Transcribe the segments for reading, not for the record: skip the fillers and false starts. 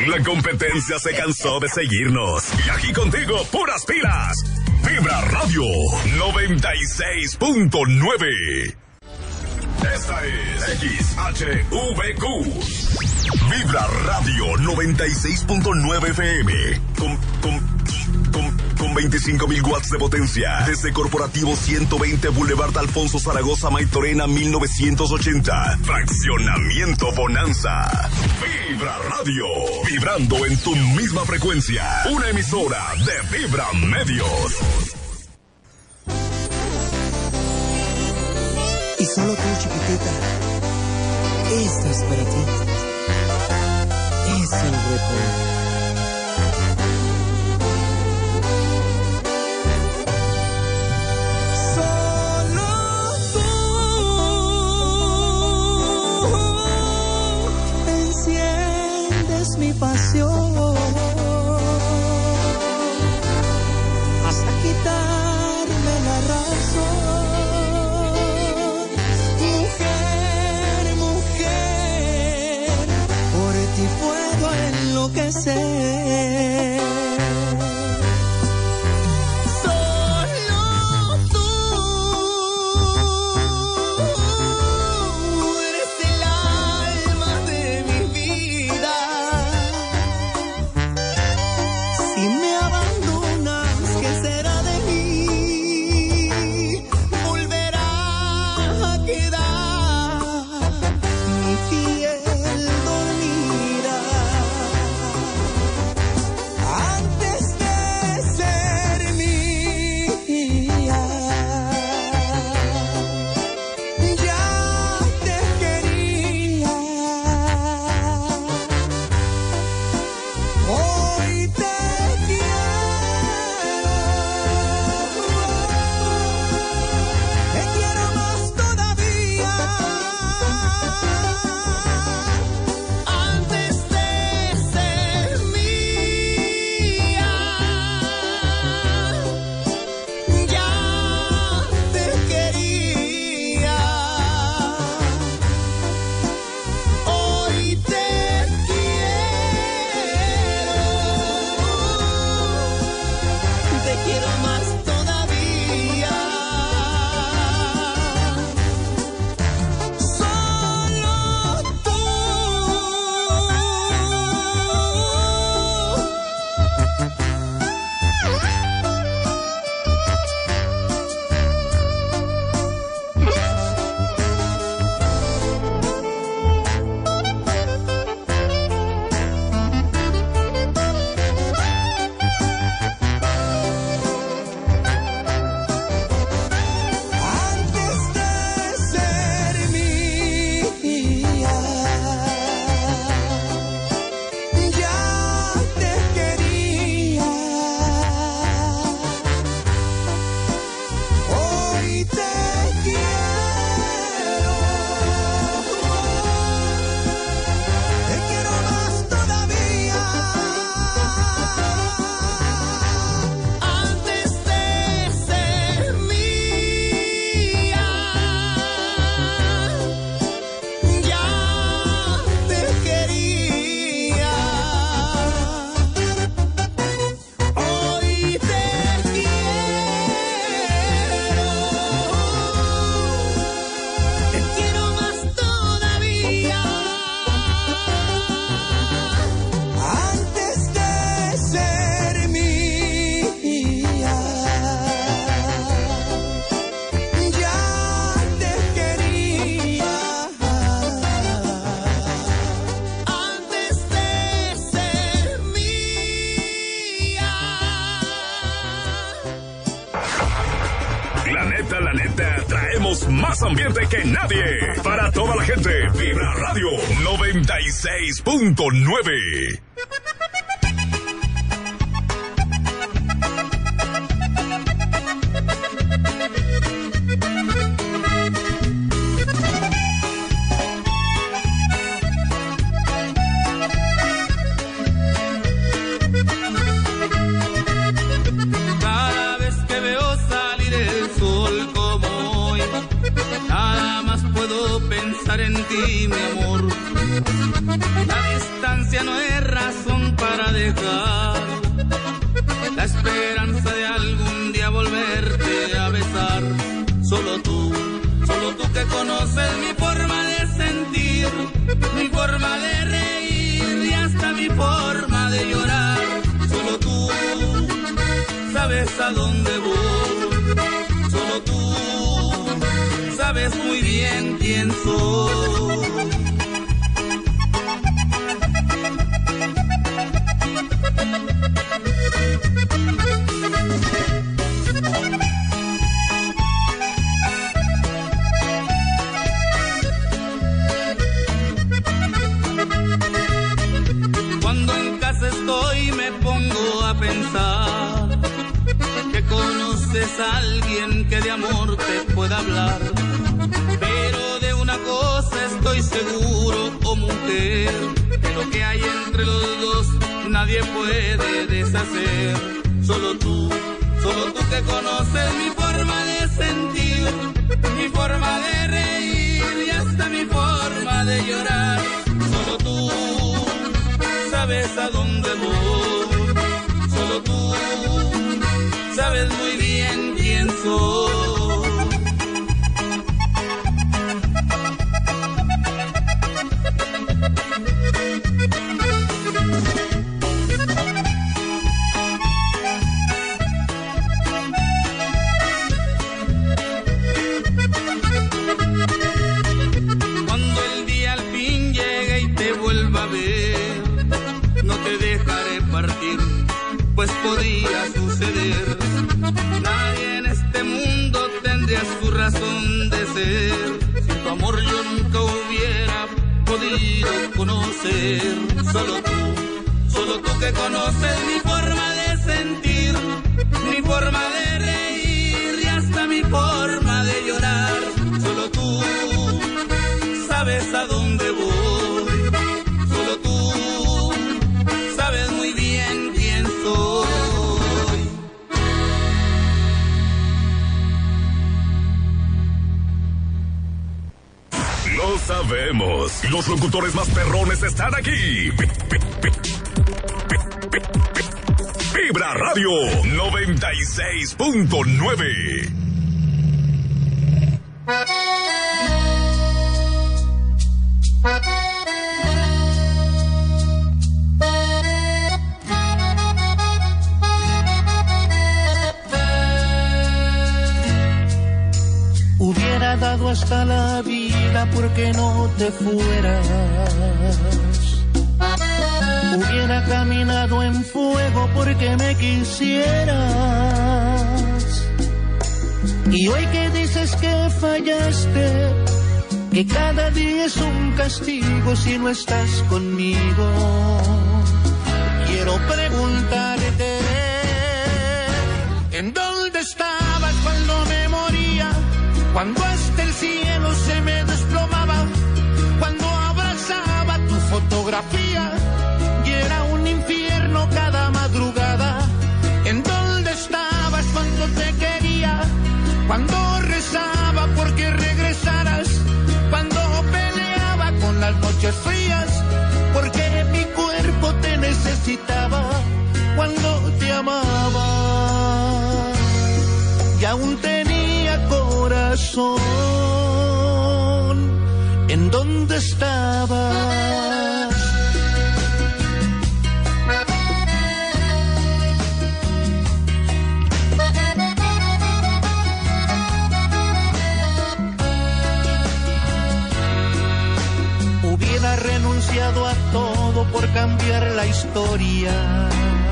La competencia se cansó de seguirnos. Y aquí contigo, puras pilas. Vibra Radio 96.9. Esta es XHVQ. Vibra Radio 96.9 FM. Con 25,000 watts de potencia. Desde Corporativo 120 Boulevard Alfonso Zaragoza Maitorena 1980. Fraccionamiento Bonanza. Vibra Radio. Vibrando en tu misma frecuencia. Una emisora de Vibra Medios. Y solo tú, chiquitita. Esto es para ti. Es el recuerdo. Mi pasión hasta quitarme la razón. Mujer, mujer, por ti puedo enloquecer. La neta, traemos más ambiente que nadie. Para toda la gente, Vibra Radio 96.9. En ti, mi amor, la distancia no es razón para dejar la esperanza de algún día volverte a besar. Solo tú que conoces mi forma de sentir, mi forma de reír y hasta mi forma de llorar. Solo tú sabes a dónde voy, solo tú sabes muy bien quién soy. Cuando en casa estoy me pongo a pensar que conoces a alguien que de amor te pueda hablar, pero de una cosa estoy seguro, oh mujer, que lo que hay entre los dos nadie puede deshacer. Solo tú que conoces mi forma de sentir, mi forma de reír y hasta mi forma de llorar. Solo tú sabes a dónde voy, solo tú sabes muy bien quién soy. Cuando el día al fin llegue y te vuelva a ver, no te dejaré partir, pues podría suceder. Nadie en este mundo tendría su razón de ser. Sin tu amor yo nunca hubiera podido conocer. Solo tú que conoces mi forma de sentir, mi forma de reír y hasta mi forma de llorar. Solo tú sabes a dónde voy, solo tú sabes muy bien quién soy. Lo sabemos, los locutores más perrones están aquí. Vibra Radio 96.9. Hubiera dado hasta la vida porque no te fueras. Hubiera caminado en fuego porque me quisieras. Y hoy que dices que fallaste, que cada día es un castigo si no estás conmigo, quiero preguntarte, ¿en dónde estabas cuando me moría? Cuando hasta el cielo se me desplomaba, cuando abrazaba tu fotografía y era un infierno cada madrugada. ¿En dónde estabas cuando te quería? Cuando rezaba porque regresaras, cuando peleaba con las noches frías, porque mi cuerpo te necesitaba, cuando te amaba y aún tenía corazón. ¿En dónde estabas? Hubiera renunciado a todo por cambiar la historia,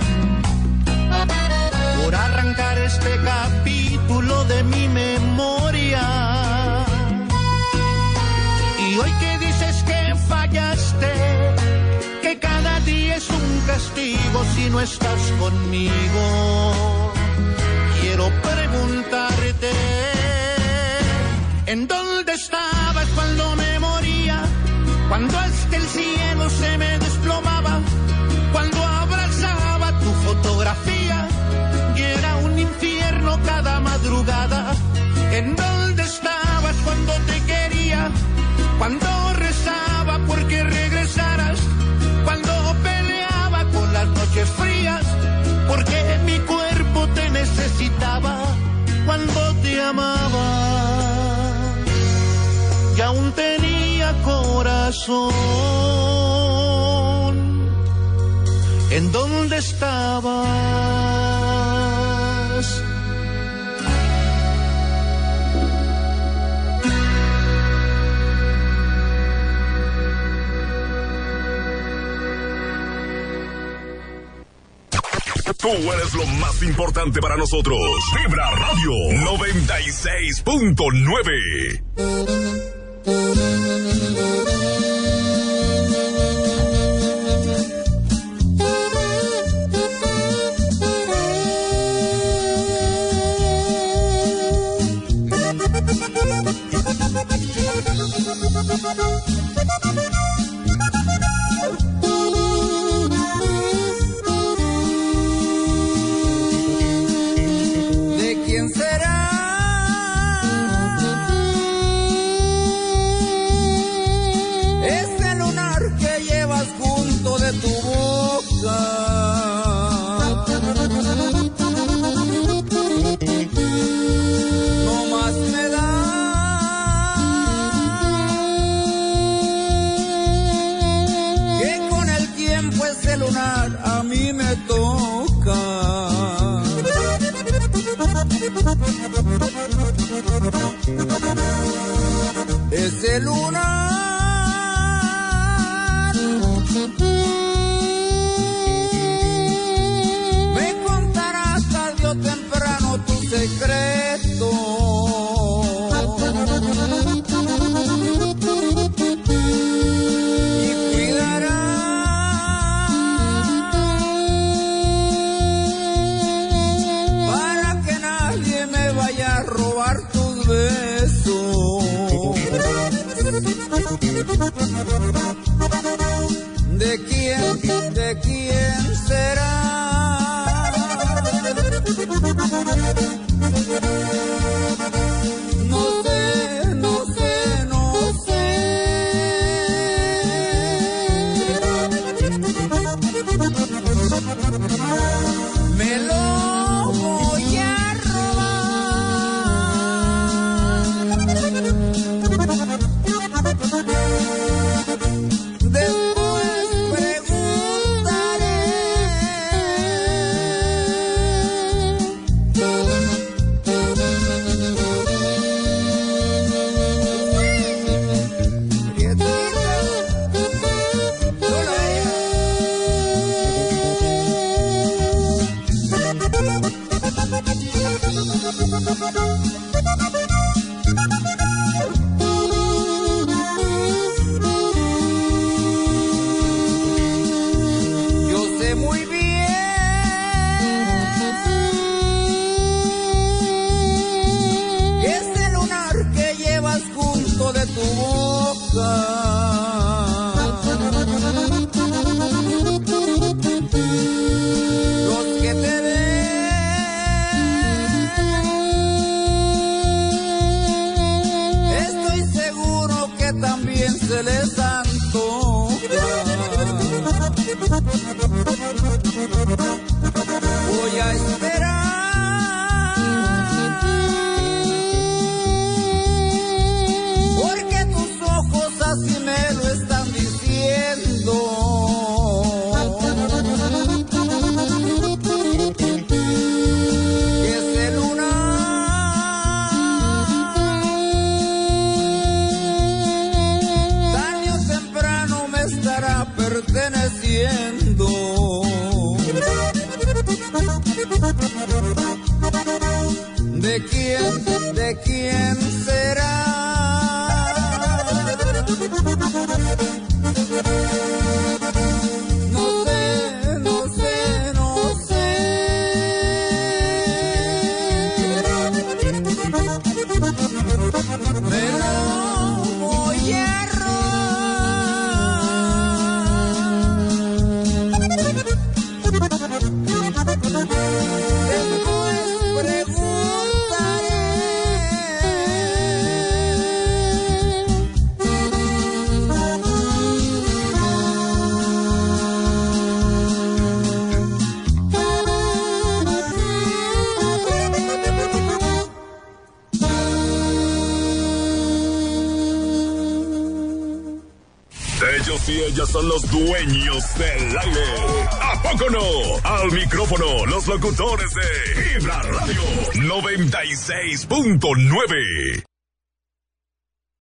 por arrancar este capítulo de mi memoria. Y hoy que dices que fallaste, que cada día es un castigo si no estás conmigo, quiero preguntarte, ¿en dónde estabas cuando me moría? Cuando hasta el cielo se me desplomaba, cuando abrazaba tu fotografía y era un infierno cada madrugada. ¿En dónde estabas cuando te quería? Cuando rezaba porque regresaras, cuando peleaba con las corazón, ¿en dónde estabas? Tú eres lo más importante para nosotros. Vibra Radio 96.9. Ese lunar me contarás tarde o temprano tu secreto y cuidarás para que nadie me vaya a robar tus besos. ¿De quién será? No sé, no sé, no sé. Me lo voy a voy a esperar, porque tus ojos así me lo están diciendo. Que ese lunar tarde o temprano me estará perteneciendo. ¿De quién será? No sé, no sé, no sé. Me lo voy a después preguntaré. Ellos y ellas son los dueños del aire. ¿A poco no? Al micrófono, los locutores de Vibra Radio 96.9.